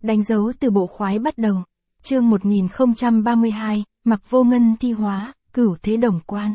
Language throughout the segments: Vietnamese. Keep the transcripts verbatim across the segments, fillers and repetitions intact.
Đánh dấu từ bộ khoái bắt đầu. Chương một nghìn không trăm ba mươi hai, Mặc Vô Ngân thi hóa, Cửu Thế Đồng Quan.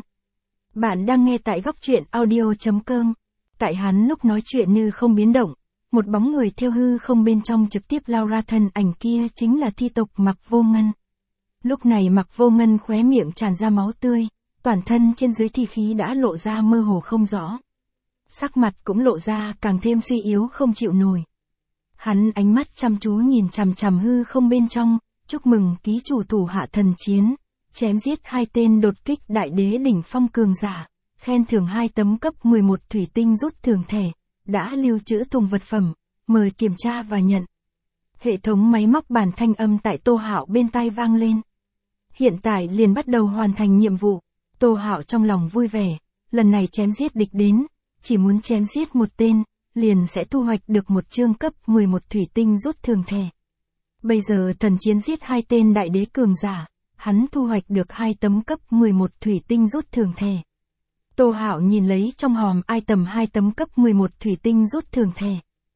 Bạn đang nghe tại góc truyện audio chấm com. Tại hắn lúc nói chuyện như không biến động, một bóng người theo hư không bên trong trực tiếp lao ra, thân ảnh kia chính là thi tộc Mặc Vô Ngân. Lúc này Mặc Vô Ngân khóe miệng tràn ra máu tươi, toàn thân trên dưới thi khí đã lộ ra mơ hồ không rõ. Sắc mặt cũng lộ ra càng thêm suy yếu không chịu nổi. Hắn ánh mắt chăm chú nhìn chằm chằm hư không bên trong, chúc mừng ký chủ thủ hạ thần chiến, chém giết hai tên đột kích đại đế đỉnh phong cường giả, khen thưởng hai tấm cấp mười một thủy tinh rút thường thể, đã lưu trữ thùng vật phẩm, mời kiểm tra và nhận. Hệ thống máy móc bản thanh âm tại Tô Hạo bên tai vang lên. Hiện tại liền bắt đầu hoàn thành nhiệm vụ. Tô Hạo trong lòng vui vẻ, lần này chém giết địch đến, chỉ muốn chém giết một tên, liền sẽ thu hoạch được một chương cấp mười một thủy tinh rút thường thể. Bây giờ thần chiến giết hai tên đại đế cường giả, hắn thu hoạch được hai tấm cấp mười một thủy tinh rút thường thể. Tô Hạo nhìn lấy trong hòm ai tầm hai tấm cấp mười một thủy tinh rút thường thể,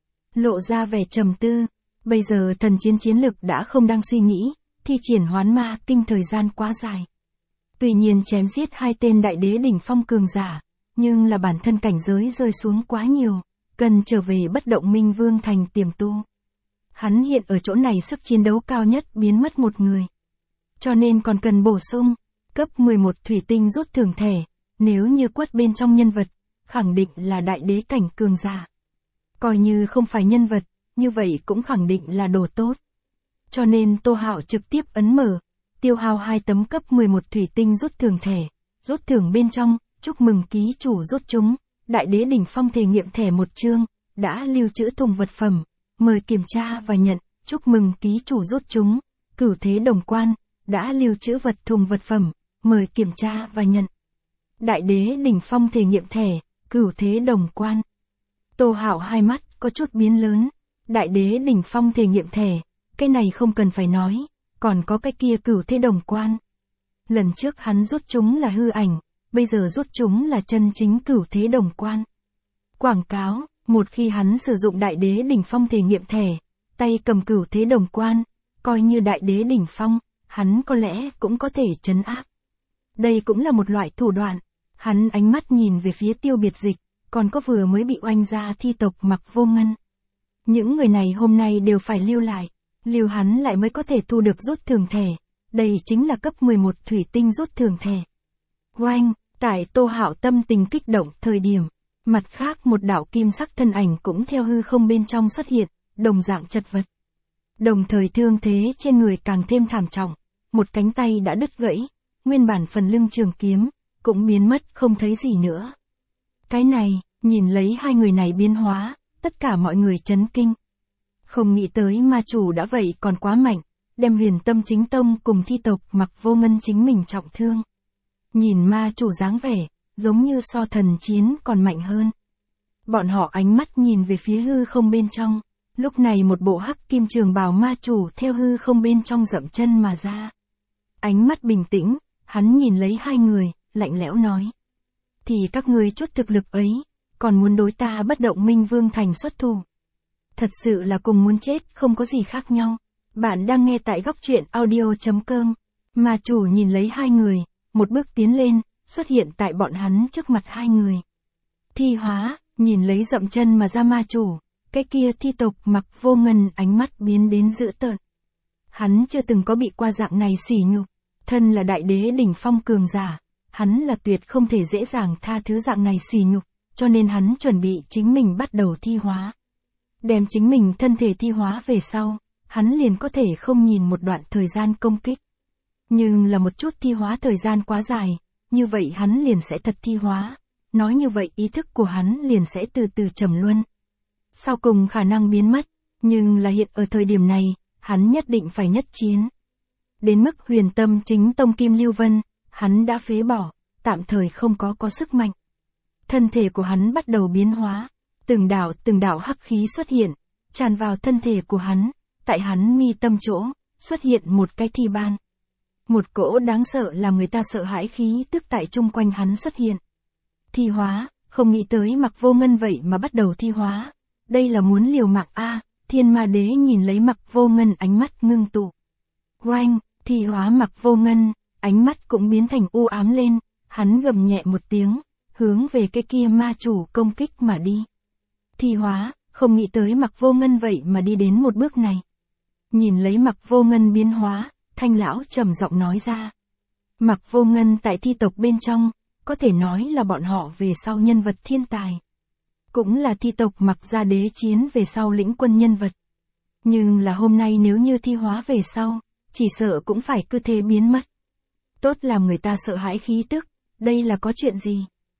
lộ ra vẻ trầm tư. Bây giờ thần chiến chiến lực đã không đang suy nghĩ, thi triển hoán ma kinh thời gian quá dài. Tuy nhiên chém giết hai tên đại đế đỉnh phong cường giả, nhưng là bản thân cảnh giới rơi xuống quá nhiều, cần trở về bất động minh vương thành tiềm tu. Hắn hiện ở chỗ này sức chiến đấu cao nhất biến mất một người. Cho nên còn cần bổ sung, cấp mười một thủy tinh rút thường thể, nếu như quất bên trong nhân vật, khẳng định là đại đế cảnh cường giả. Coi như không phải nhân vật, như vậy cũng khẳng định là đồ tốt. Cho nên Tô Hạo trực tiếp ấn mở, tiêu hao hai tấm cấp mười một thủy tinh rút thường thể, rút thưởng bên trong, chúc mừng ký chủ rút chúng, đại đế đỉnh phong thể nghiệm thẻ một chương, đã lưu trữ thùng vật phẩm, mời kiểm tra và nhận, chúc mừng ký chủ rút chúng, Cửu Thế Đồng Quan, đã lưu trữ vật thùng vật phẩm, mời kiểm tra và nhận. Đại đế đỉnh phong thể nghiệm thẻ, Cửu Thế Đồng Quan. Tô Hạo hai mắt có chút biến lớn, đại đế đỉnh phong thể nghiệm thẻ, cái này không cần phải nói, còn có cái kia Cửu Thế Đồng Quan. Lần trước hắn rút chúng là hư ảnh, bây giờ rút chúng là chân chính Cửu Thế Đồng Quan. Quảng cáo, một khi hắn sử dụng đại đế đỉnh phong thể nghiệm thẻ, tay cầm Cửu Thế Đồng Quan, coi như đại đế đỉnh phong, hắn có lẽ cũng có thể trấn áp. Đây cũng là một loại thủ đoạn. Hắn ánh mắt nhìn về phía Tiêu Biệt Dịch, còn có vừa mới bị oanh ra thi tộc Mặc Vô Ngân. Những người này hôm nay đều phải lưu lại, lưu hắn lại mới có thể thu được rút thường thể. Đây chính là cấp mười một thủy tinh rút thường thể. Oanh, tại Tô Hạo tâm tình kích động thời điểm, mặt khác một đạo kim sắc thân ảnh cũng theo hư không bên trong xuất hiện, đồng dạng chật vật. Đồng thời thương thế trên người càng thêm thảm trọng, một cánh tay đã đứt gãy, nguyên bản phần lưng trường kiếm cũng biến mất không thấy gì nữa. Cái này, nhìn lấy hai người này biến hóa, tất cả mọi người chấn kinh. Không nghĩ tới ma chủ đã vậy còn quá mạnh, đem Huyền Tâm Chính Tông cùng thi tộc Mặc Vô Ngân chính mình trọng thương. Nhìn ma chủ dáng vẻ, giống như so thần chiến còn mạnh hơn. Bọn họ ánh mắt nhìn về phía hư không bên trong, lúc này một bộ hắc kim trường bào ma chủ theo hư không bên trong dậm chân mà ra. Ánh mắt bình tĩnh, hắn nhìn lấy hai người, lạnh lẽo nói. Thì các ngươi chút thực lực ấy, còn muốn đối ta bất động minh vương thành xuất thủ. Thật sự là cùng muốn chết không có gì khác nhau. Bạn đang nghe tại góc truyện audio chấm com. Ma chủ nhìn lấy hai người, một bước tiến lên, xuất hiện tại bọn hắn trước mặt hai người. Thi hóa, nhìn lấy dậm chân mà ra ma chủ, cái kia thi tộc Mặc Vô Ngân ánh mắt biến đến dữ tợn. Hắn chưa từng có bị qua dạng này sỉ nhục, thân là đại đế đỉnh phong cường giả, hắn là tuyệt không thể dễ dàng tha thứ dạng này sỉ nhục, cho nên hắn chuẩn bị chính mình bắt đầu thi hóa. Đem chính mình thân thể thi hóa về sau, hắn liền có thể không nhìn một đoạn thời gian công kích. Nhưng là một chút thi hóa thời gian quá dài, như vậy hắn liền sẽ thật thi hóa. Nói như vậy ý thức của hắn liền sẽ từ từ trầm luân. Sau cùng khả năng biến mất, nhưng là hiện ở thời điểm này, hắn nhất định phải nhất chiến. Đến mức Huyền Tâm Chính Tông Kim Lưu Vân, hắn đã phế bỏ, tạm thời không có có sức mạnh. Thân thể của hắn bắt đầu biến hóa, từng đạo từng đạo hắc khí xuất hiện, tràn vào thân thể của hắn, tại hắn mi tâm chỗ, xuất hiện một cái thi ban. Một cỗ đáng sợ làm người ta sợ hãi khí tức tại chung quanh hắn xuất hiện. Thi hóa, không nghĩ tới Mặc Vô Ngân vậy mà bắt đầu thi hóa. Đây là muốn liều mạng a, Thiên Ma Đế nhìn lấy Mặc Vô Ngân ánh mắt ngưng tụ. Oanh, thi hóa Mặc Vô Ngân, ánh mắt cũng biến thành u ám lên, hắn gầm nhẹ một tiếng, hướng về cái kia ma chủ công kích mà đi. Thi hóa, không nghĩ tới Mặc Vô Ngân vậy mà đi đến một bước này. Nhìn lấy Mặc Vô Ngân biến hóa, Thanh lão trầm giọng nói ra. Mặc Vô Ngân tại thi tộc bên trong, có thể nói là bọn họ về sau nhân vật thiên tài. Cũng là thi tộc Mặc gia đế chiến về sau lĩnh quân nhân vật. Nhưng là hôm nay nếu như thi hóa về sau, chỉ sợ cũng phải cứ thế biến mất. Tốt làm người ta sợ hãi khí tức, đây là có chuyện gì?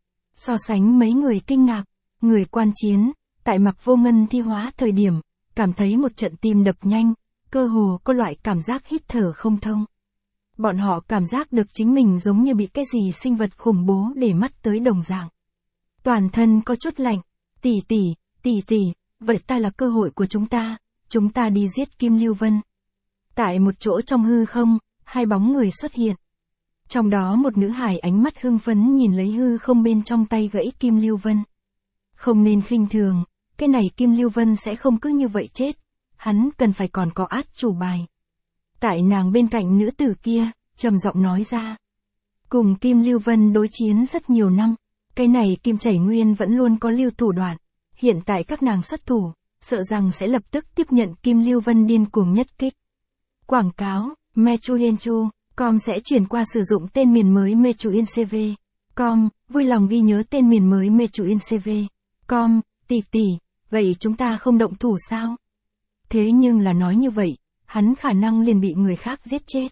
So sánh mấy người kinh ngạc, người quan chiến, tại Mặc Vô Ngân thi hóa thời điểm, cảm thấy một trận tim đập nhanh, cơ hồ có loại cảm giác hít thở không thông. Bọn họ cảm giác được chính mình giống như bị cái gì sinh vật khủng bố để mắt tới đồng dạng. Toàn thân có chút lạnh, tỷ tỷ, tỷ tỷ, vậy ta là cơ hội của chúng ta, chúng ta đi giết Kim Lưu Vân. Tại một chỗ trong hư không, hai bóng người xuất hiện. Trong đó một nữ hài ánh mắt hưng phấn nhìn lấy hư không bên trong tay gãy Kim Lưu Vân. Không nên khinh thường, cái này Kim Lưu Vân sẽ không cứ như vậy chết, hắn cần phải còn có át chủ bài. Tại nàng bên cạnh nữ tử kia, trầm giọng nói ra. Cùng Kim Lưu Vân đối chiến rất nhiều năm, cái này Kim Chảy Nguyên vẫn luôn có lưu thủ đoạn, hiện tại các nàng xuất thủ, sợ rằng sẽ lập tức tiếp nhận Kim Lưu Vân điên cuồng nhất kích. Quảng cáo, Mechuyenchu, com sẽ chuyển qua sử dụng tên miền mới Mechuincv. Com, vui lòng ghi nhớ tên miền mới Mechuincv. Com, tỷ tỷ, vậy chúng ta không động thủ sao? Thế nhưng là nói như vậy, hắn khả năng liền bị người khác giết chết.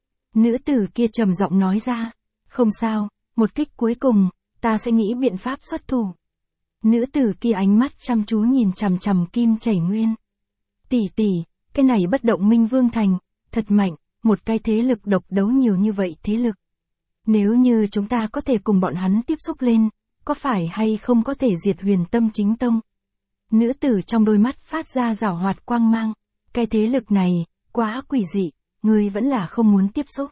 Nữ tử kia trầm giọng nói ra, không sao, một kích cuối cùng, ta sẽ nghĩ biện pháp xuất thủ. Nữ tử kia ánh mắt chăm chú nhìn chằm chằm Kim Chảy Nguyên. Tỷ tỷ, cái này bất động minh vương thành, thật mạnh, một cái thế lực độc đấu nhiều như vậy thế lực. Nếu như chúng ta có thể cùng bọn hắn tiếp xúc lên, có phải hay không có thể diệt Huyền Tâm Chính Tông? Nữ tử trong đôi mắt phát ra giảo hoạt quang mang, cái thế lực này, quá quỷ dị, ngươi vẫn là không muốn tiếp xúc.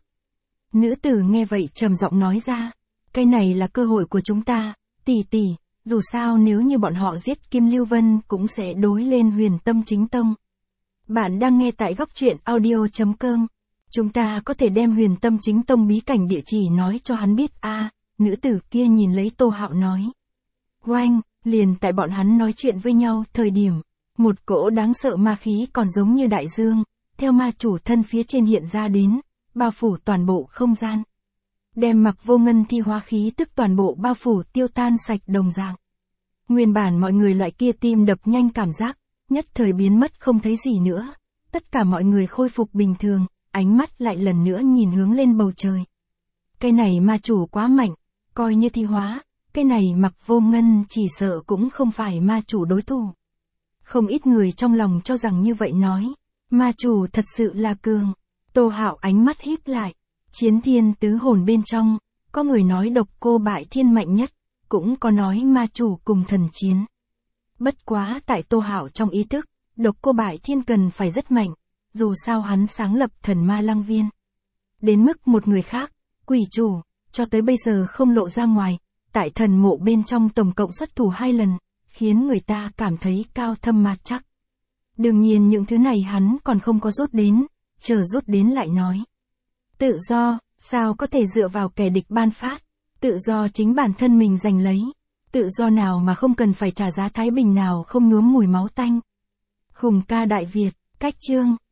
Nữ tử nghe vậy trầm giọng nói ra, cái này là cơ hội của chúng ta, tỷ tỷ, dù sao nếu như bọn họ giết Kim Lưu Vân cũng sẽ đối lên Huyền Tâm Chính Tông. Bạn đang nghe tại góc truyện audio chấm com. Chúng ta có thể đem Huyền Tâm Chính Tông bí cảnh địa chỉ nói cho hắn biết a. À, nữ tử kia nhìn lấy Tô Hạo nói. Oanh, liền tại bọn hắn nói chuyện với nhau thời điểm, một cỗ đáng sợ ma khí còn giống như đại dương, theo ma chủ thân phía trên hiện ra đến, bao phủ toàn bộ không gian. Đem Mặc Vô Ngân thi hóa khí tức toàn bộ bao phủ tiêu tan sạch đồng dạng. Nguyên bản mọi người loại kia tim đập nhanh cảm giác, nhất thời biến mất không thấy gì nữa. Tất cả mọi người khôi phục bình thường, ánh mắt lại lần nữa nhìn hướng lên bầu trời. Cái này ma chủ quá mạnh, coi như thi hóa, cái này Mặc Vô Ngân chỉ sợ cũng không phải ma chủ đối thủ. Không ít người trong lòng cho rằng như vậy nói, ma chủ thật sự là cường. Tô Hạo ánh mắt híp lại, chiến thiên tứ hồn bên trong, có người nói độc cô bại thiên mạnh nhất, cũng có nói ma chủ cùng thần chiến. Bất quá tại Tô Hạo trong ý thức, độc cô bại thiên cần phải rất mạnh, dù sao hắn sáng lập thần ma lăng viên. Đến mức một người khác, quỷ chủ, cho tới bây giờ không lộ ra ngoài, tại thần mộ bên trong tổng cộng xuất thủ hai lần, khiến người ta cảm thấy cao thâm mạt chắc. Đương nhiên những thứ này hắn còn không có rút đến, chờ rút đến lại nói. Tự do, sao có thể dựa vào kẻ địch ban phát, tự do chính bản thân mình giành lấy, tự do nào mà không cần phải trả giá thái bình nào không nhuốm mùi máu tanh. Hùng ca Đại Việt, cách chương.